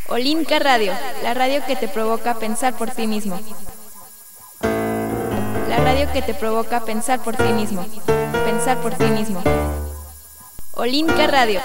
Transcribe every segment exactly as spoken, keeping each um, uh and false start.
Olinka Radio, la radio que te provoca pensar por ti mismo. La radio que te provoca pensar por ti mismo. Pensar por ti mismo. Olinka Radio.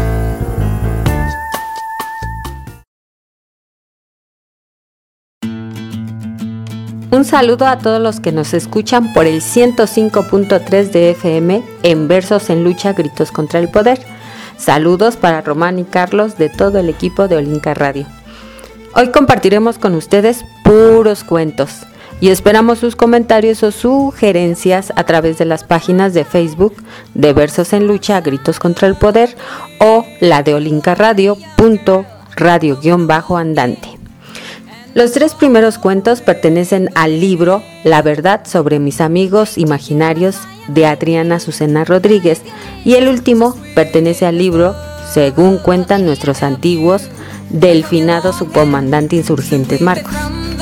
Un saludo a todos los que nos escuchan por el ciento cinco punto tres de F M en Versos en Lucha, Gritos contra el Poder. Saludos para Román y Carlos de todo el equipo de Olinka Radio. Hoy compartiremos con ustedes puros cuentos y esperamos sus comentarios o sugerencias a través de las páginas de Facebook de Versos en Lucha, Gritos contra el Poder o la de Olinka Radio punto radio guión bajo andante. Los tres primeros cuentos pertenecen al libro La verdad sobre mis amigos imaginarios de Adriana Azucena Rodríguez y el último pertenece al libro Según cuentan nuestros antiguos del finado subcomandante insurgente Marcos.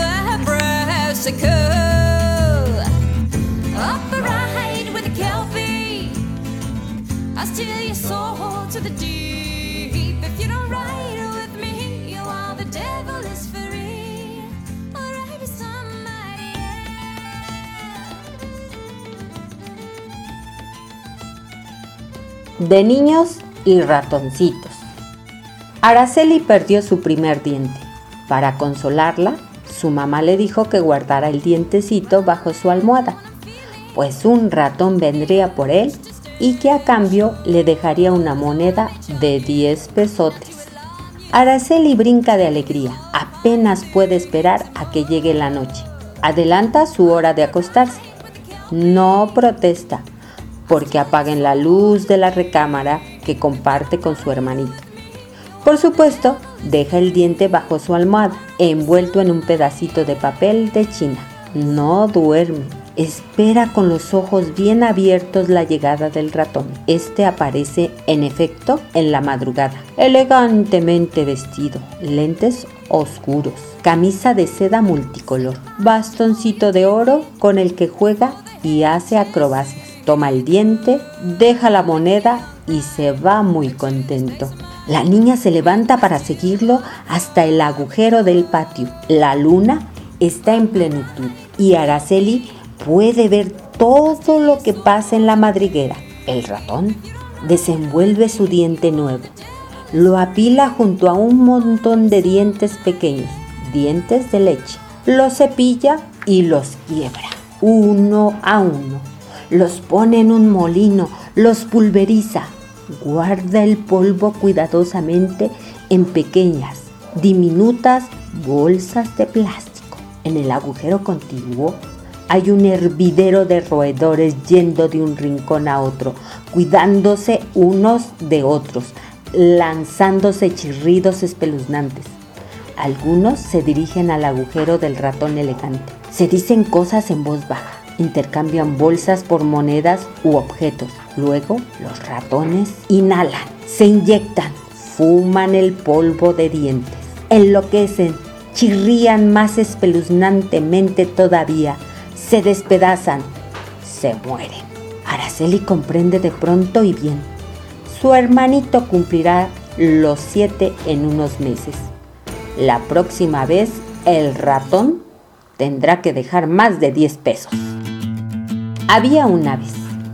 De niños y ratoncitos. Araceli perdió su primer diente. Para consolarla, su mamá le dijo que guardara el dientecito bajo su almohada, pues un ratón vendría por él y que a cambio le dejaría una moneda de diez pesotes. Araceli brinca de alegría, apenas puede esperar a que llegue la noche. Adelanta su hora de acostarse. No protesta porque apaguen la luz de la recámara que comparte con su hermanito. Por supuesto, deja el diente bajo su almohada, envuelto en un pedacito de papel de China. No duerme, espera con los ojos bien abiertos la llegada del ratón. Este aparece, en efecto, en la madrugada, elegantemente vestido, lentes oscuros, camisa de seda multicolor, bastoncito de oro con el que juega y hace acrobacias. Toma el diente, deja la moneda y se va muy contento. La niña se levanta para seguirlo hasta el agujero del patio. La luna está en plenitud y Araceli puede ver todo lo que pasa en la madriguera. El ratón desenvuelve su diente nuevo, lo apila junto a un montón de dientes pequeños, dientes de leche. Los cepilla y los quiebra, uno a uno. Los pone en un molino, los pulveriza, guarda el polvo cuidadosamente en pequeñas, diminutas bolsas de plástico. En el agujero contiguo hay un hervidero de roedores yendo de un rincón a otro, cuidándose unos de otros, lanzándose chirridos espeluznantes. Algunos se dirigen al agujero del ratón elegante. Se dicen cosas en voz baja. Intercambian bolsas por monedas u objetos. Luego los ratones inhalan, se inyectan, fuman el polvo de dientes, enloquecen, chirrían más espeluznantemente todavía, se despedazan, se mueren. Araceli comprende de pronto y bien. Su hermanito cumplirá los siete en unos meses. La próxima vez el ratón tendrá que dejar más de diez pesos. Había una vez.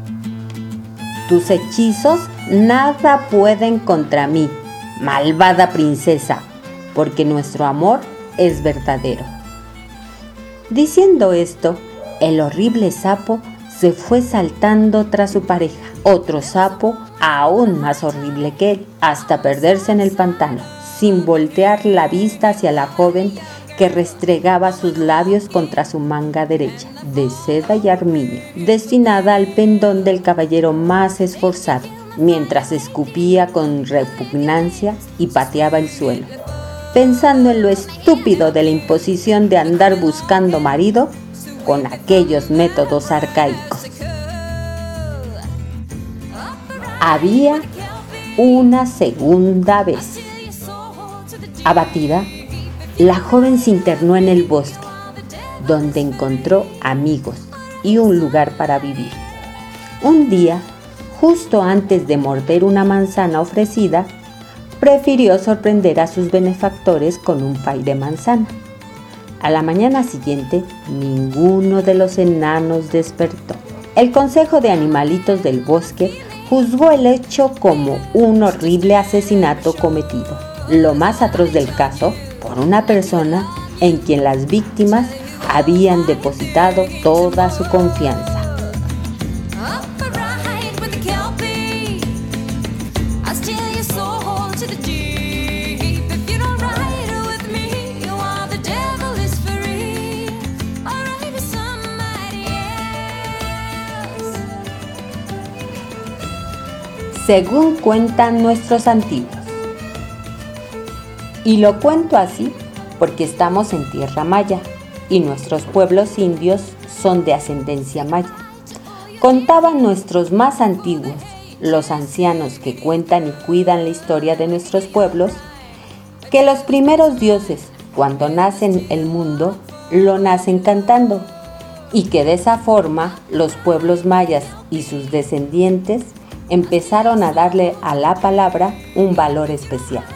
Tus hechizos nada pueden contra mí, malvada princesa, porque nuestro amor es verdadero. Diciendo esto, el horrible sapo se fue saltando tras su pareja, otro sapo aún más horrible que él, hasta perderse en el pantano, sin voltear la vista hacia la joven que restregaba sus labios contra su manga derecha, de seda y armiño, destinada al pendón del caballero más esforzado, mientras escupía con repugnancia y pateaba el suelo, pensando en lo estúpido de la imposición de andar buscando marido con aquellos métodos arcaicos. Había una segunda vez. Abatida, la joven se internó en el bosque, donde encontró amigos y un lugar para vivir. Un día, justo antes de morder una manzana ofrecida, prefirió sorprender a sus benefactores con un pay de manzana. A la mañana siguiente, ninguno de los enanos despertó. El Consejo de Animalitos del Bosque juzgó el hecho como un horrible asesinato cometido, lo más atroz del caso, por una persona en quien las víctimas habían depositado toda su confianza. Según cuentan nuestros antiguos. Y lo cuento así porque estamos en tierra maya y nuestros pueblos indios son de ascendencia maya. Contaban nuestros más antiguos, los ancianos que cuentan y cuidan la historia de nuestros pueblos, que los primeros dioses, cuando nacen el mundo, lo nacen cantando, y que de esa forma los pueblos mayas y sus descendientes empezaron a darle a la palabra un valor especial.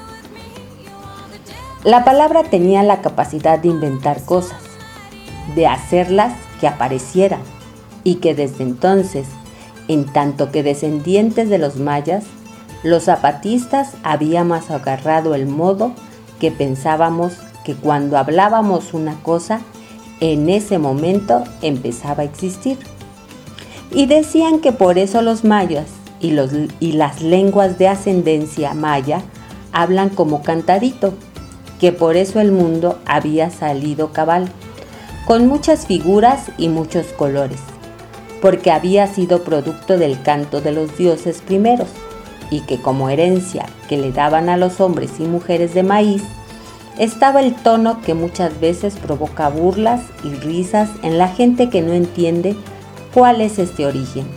La palabra tenía la capacidad de inventar cosas, de hacerlas que aparecieran, y que desde entonces, en tanto que descendientes de los mayas, los zapatistas habíamos agarrado el modo que pensábamos que cuando hablábamos una cosa, en ese momento empezaba a existir. Y decían que por eso los mayas y, los, y las lenguas de ascendencia maya hablan como cantadito, que por eso el mundo había salido cabal, con muchas figuras y muchos colores, porque había sido producto del canto de los dioses primeros, y que como herencia que le daban a los hombres y mujeres de maíz, estaba el tono que muchas veces provoca burlas y risas en la gente que no entiende cuál es este origen.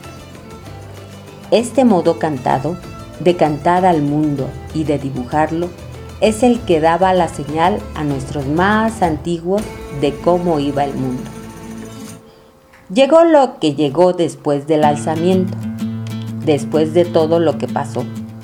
Este modo cantado, de cantar al mundo y de dibujarlo, es el que daba la señal a nuestros más antiguos de cómo iba el mundo. Llegó lo que llegó después del alzamiento, después de todo lo que pasó,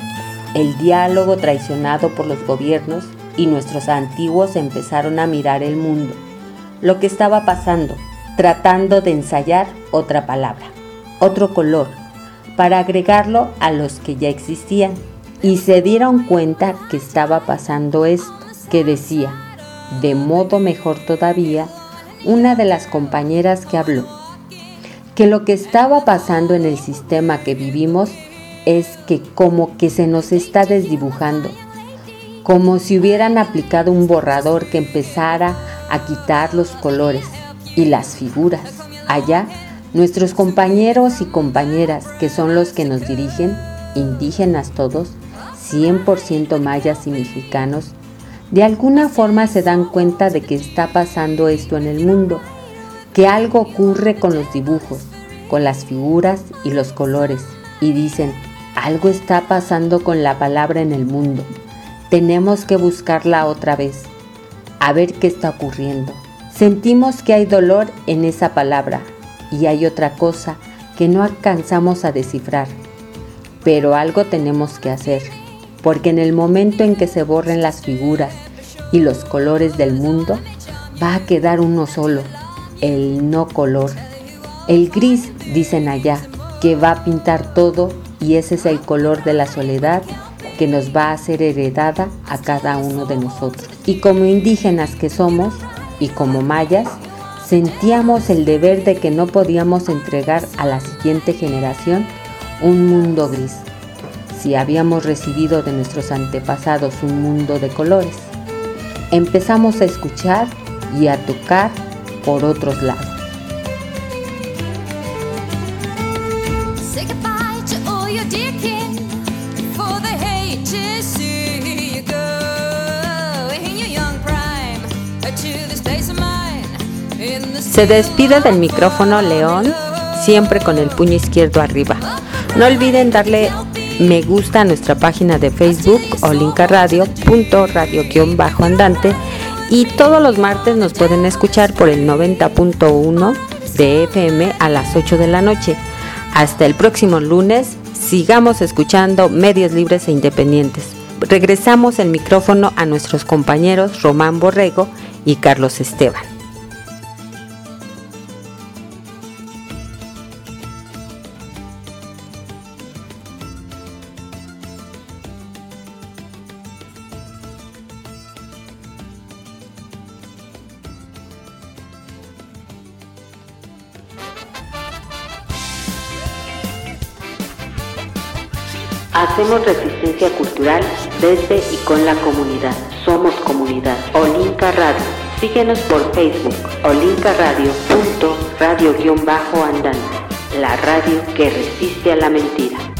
el diálogo traicionado por los gobiernos, y nuestros antiguos empezaron a mirar el mundo, lo que estaba pasando, tratando de ensayar otra palabra, otro color, para agregarlo a los que ya existían, y se dieron cuenta que estaba pasando esto, que decía, de modo mejor todavía, una de las compañeras que habló, que lo que estaba pasando en el sistema que vivimos es que como que se nos está desdibujando, como si hubieran aplicado un borrador que empezara a quitar los colores y las figuras. Allá, nuestros compañeros y compañeras, que son los que nos dirigen, indígenas todos, cien por ciento mayas y mexicanos, de alguna forma se dan cuenta de que está pasando esto en el mundo, que algo ocurre con los dibujos, con las figuras y los colores, y dicen, algo está pasando con la palabra en el mundo. Tenemos que buscarla otra vez, a ver qué está ocurriendo. Sentimos que hay dolor en esa palabra y hay otra cosa que no alcanzamos a descifrar. Pero algo tenemos que hacer, porque en el momento en que se borren las figuras y los colores del mundo, va a quedar uno solo, el no color. El gris, dicen allá, que va a pintar todo, y ese es el color de la soledad que nos va a ser heredada a cada uno de nosotros. Y como indígenas que somos, y como mayas, sentíamos el deber de que no podíamos entregar a la siguiente generación un mundo gris, si habíamos recibido de nuestros antepasados un mundo de colores. Empezamos a escuchar y a tocar por otros lados. Se despide del micrófono León, siempre con el puño izquierdo arriba. No olviden darle me gusta a nuestra página de Facebook, olincarradio punto radio guión bajo andante, y todos los martes nos pueden escuchar por el noventa punto uno de F M a las ocho de la noche. Hasta el próximo lunes, sigamos escuchando Medios Libres e Independientes. regresamos el micrófono a nuestros compañeros Román Borrego y Carlos Esteban. Hacemos resistencia cultural desde y con la comunidad. Somos comunidad. Olinka Radio. Síguenos por Facebook. olinkaradio punto radio guión bajo andante. La radio que resiste a la mentira.